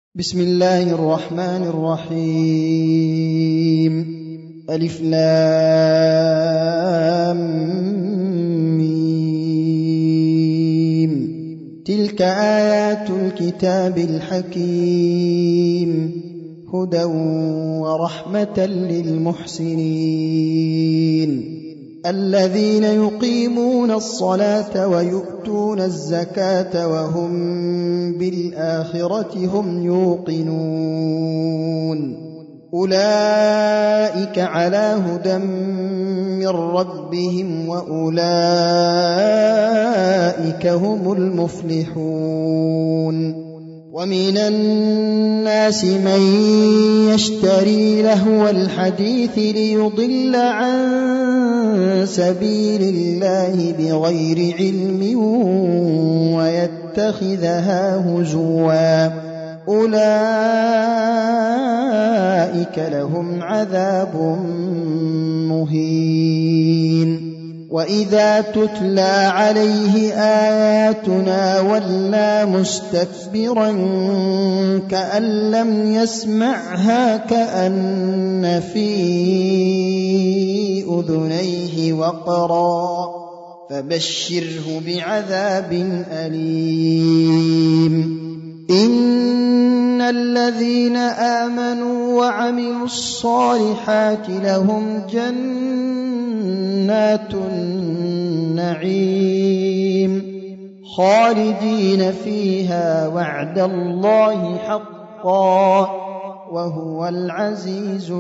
بسم الله الرحمن الرحيم. ألف لام ميم. تلك آيات الكتاب الحكيم هدى ورحمة للمحسنين الذين يقيمون الصلاة ويؤتون الزكاة وهم بالآخرة هم يوقنون أولئك على هدى من ربهم وأولئك هم المفلحون ومن الناس من يشتري لهو الحديث ليضل عن سبيل الله بغير علم ويتخذها هزوا أولئك لهم عذاب مهين وإذا تتلى عليه آياتنا ولى مستكبرا كأن لم يسمعها كأن في أذنيه وقرا فبشره بعذاب أليم إن الذين آمنوا وعملوا الصالحات لهم جنات النعيم خالدين فيها وعد الله حقا وهو العزيز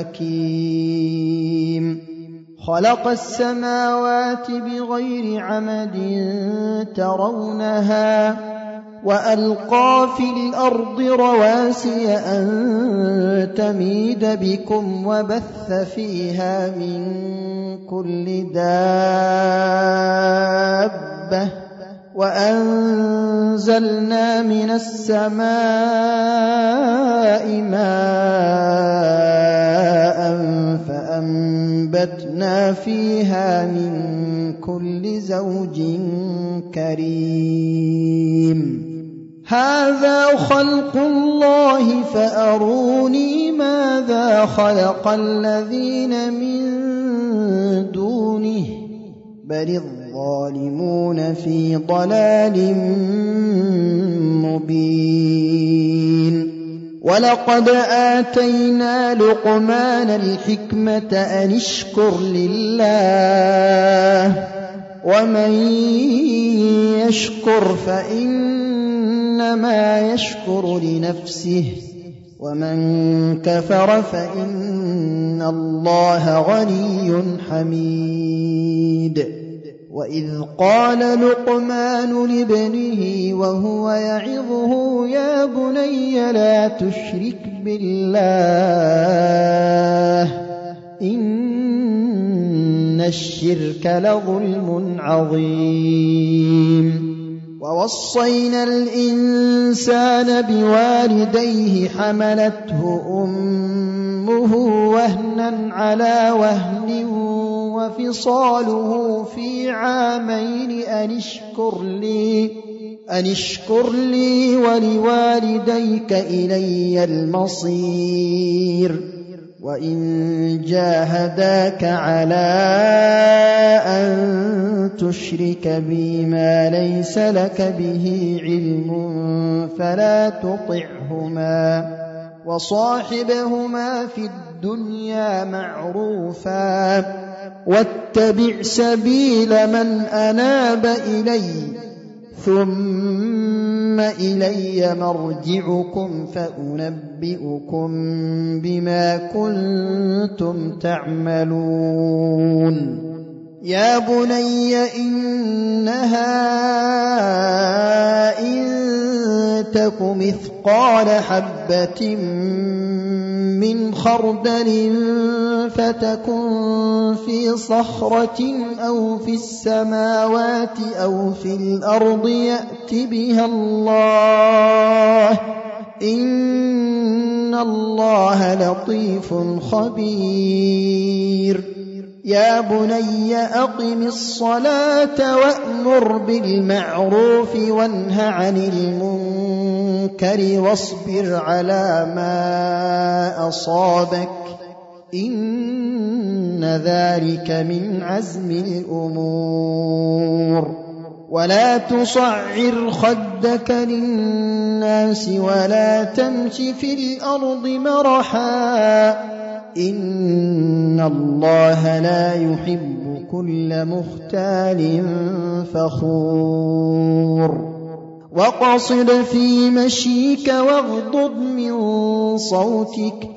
الحكيم خلق السماوات بغير عمد ترونها وألقى في الأرض رواسي أن تميد بكم وبث فيها من كل دابة وأنزلنا من السماء ماء فأنبتنا فيها من كل زوج كريم هذا خلق الله فأروني ماذا خلق الذين من دونه بل الظالمون في ضلال مبين ولقد آتينا لقمان الحكمة أن اشكر لله ومن يشكر فإنما يشكر لنفسه ومن كفر فإن الله غني حميد وإذ قال لقمان لابنه وهو يعظه يا بني لا تشرك بالله إن الشرك لظلم عظيم ووصينا الإنسان بوالديه حملته أمه وهنا على وهن وفصاله في عامين أن اشكر لي ولوالديك إلي المصير وإن جاهداك على أن تشرك بي ما ليس لك به علم فلا تطعهما وصاحبهما في الدنيا معروفا واتبع سبيل من أناب إلي ثم إلي مرجعكم فأنبئكم بما كنتم تعملون يا بني إنها إن تك مثقال حبة من خردل فتكن في صخرة أو في السماوات أو في الأرض يأت بها الله إن الله لطيف خبير يا بني أقم الصلاة وأمر بالمعروف وانه عن المنكر المنكر واصبر على ما أصابك إن ذلك من عزم الأمور ولا تصعر خدك للناس ولا تمش في الأرض مرحا إن الله لا يحب كل مختال فخور وقصد في مشيك واغضض من صوتك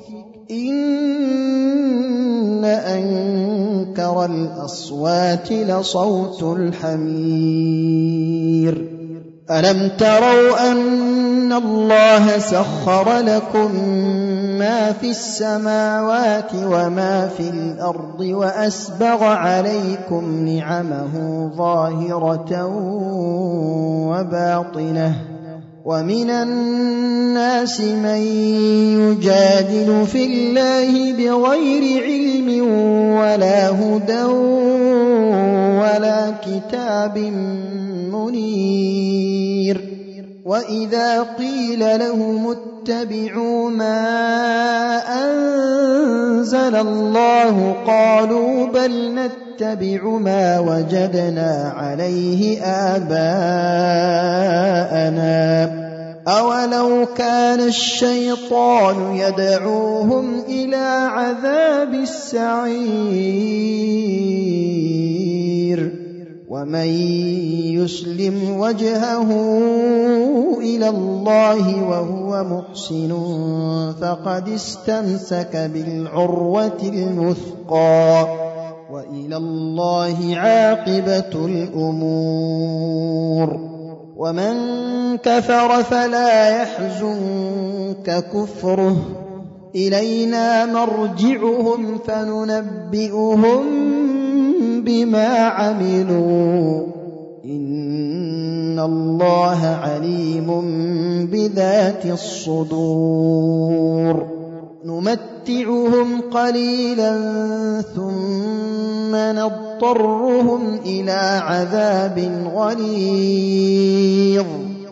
إن أنكر الأصوات لصوت الحمير ألم تروا أن الله سخر لكم ما في السماوات وما في الأرض وأسبغ عليكم نعمه ظاهرة وباطنة ومن الناس من يجادل في الله بغير علم ولا هدى ولا كتاب منير وإذا قيل لهم اتبعوا ما أنزل الله قالوا بل نتبع ما وجدنا عليه آباءنا أولو كان الشيطان يدعوهم إلى عذاب السعير ومن يسلم وجهه إلى الله وهو محسن فقد استمسك بالعروة الوثقى وإلى الله عاقبة الأمور ومن كفر فلا يحزنك كفره إلينا مرجعهم فننبئهم بما عملوا إن الله عليم بذات الصدور نمتعهم قليلا ثم نضطرهم إلى عذاب غليظ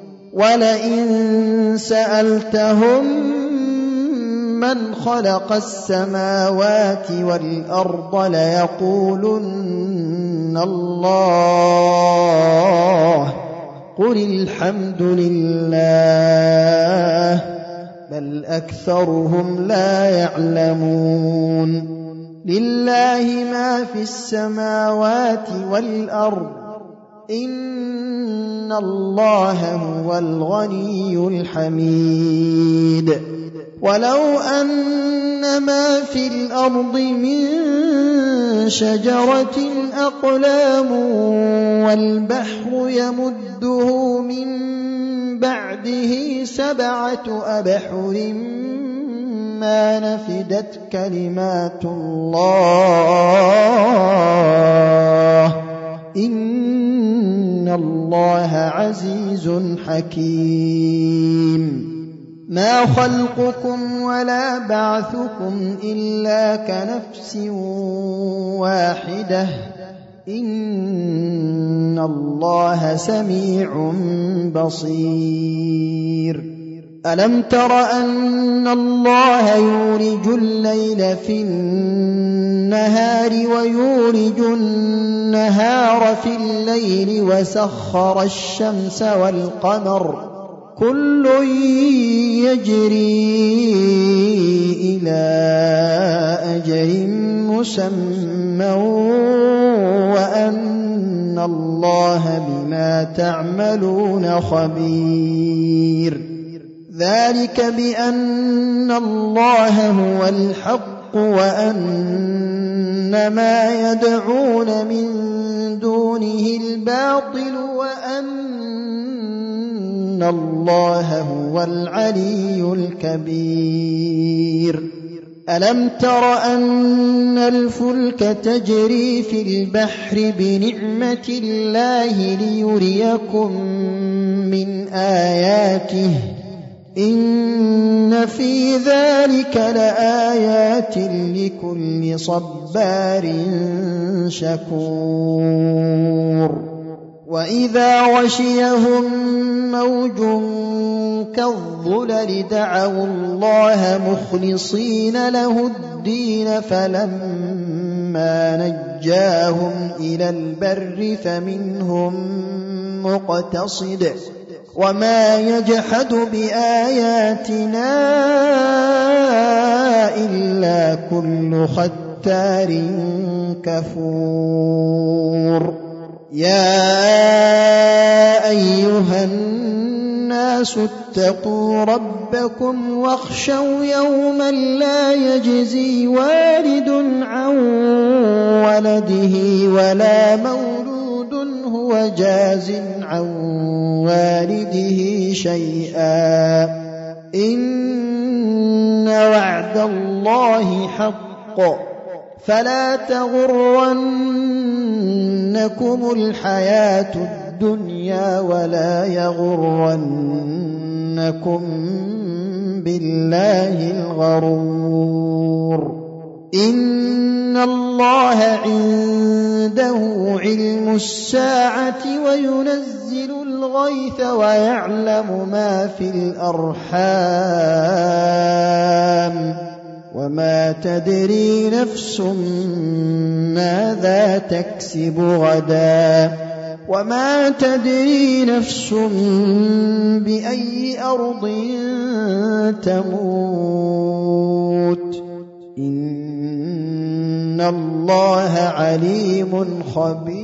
ولئن سألتهم من خلق السماوات والأرض ليقولن الله قل الحمد لله بل أكثرهم لا يعلمون لله ما في السماوات والأرض إن الله هو الغني الحميد ولو أن ما في الأرض من شجرة أقلام والبحر يمده من بعده 7 أبحر ما نفدت كلمات الله إن الله عزيز حكيم ما خلقكم ولا بعثكم إلا كنفس واحدة إن الله سميع بصير ألم تر أن الله يولج الليل في النهار ويولج النهار في الليل وسخر الشمس والقمر كل يجري إلى أجل مسمى وأن الله بما تعملون خبير ذلك بأن الله هو الحق وأن ما يدعون من دونه الباطل وأن الله هو العلي الكبير ألم تر أن الفلك تجري في البحر بنعمة الله ليريكم من آياته إن في ذلك لآيات لكل صبار شكور وإذا غشيهم موج كالظلل دعوا الله مخلصين له الدين فلما نجاهم إلى البر فمنهم مقتصد وما يجحد بآياتنا إلا كل ختار كفور يا أيها الناس اتقوا ربكم واخشوا يوما لا يجزي والد عن ولده ولا مولود هو جاز عن والده شيئا إن وعد الله حق فلا تغرنكم الحياة الدنيا ولا يغرنكم بالله الغرور إن الله عنده علم الساعة وينزل الغيث ويعلم ما في الأرحام وما تدري نفس ماذا تكسب غدا وما تدري نفس بأي أرض تموت إن الله عليم خبير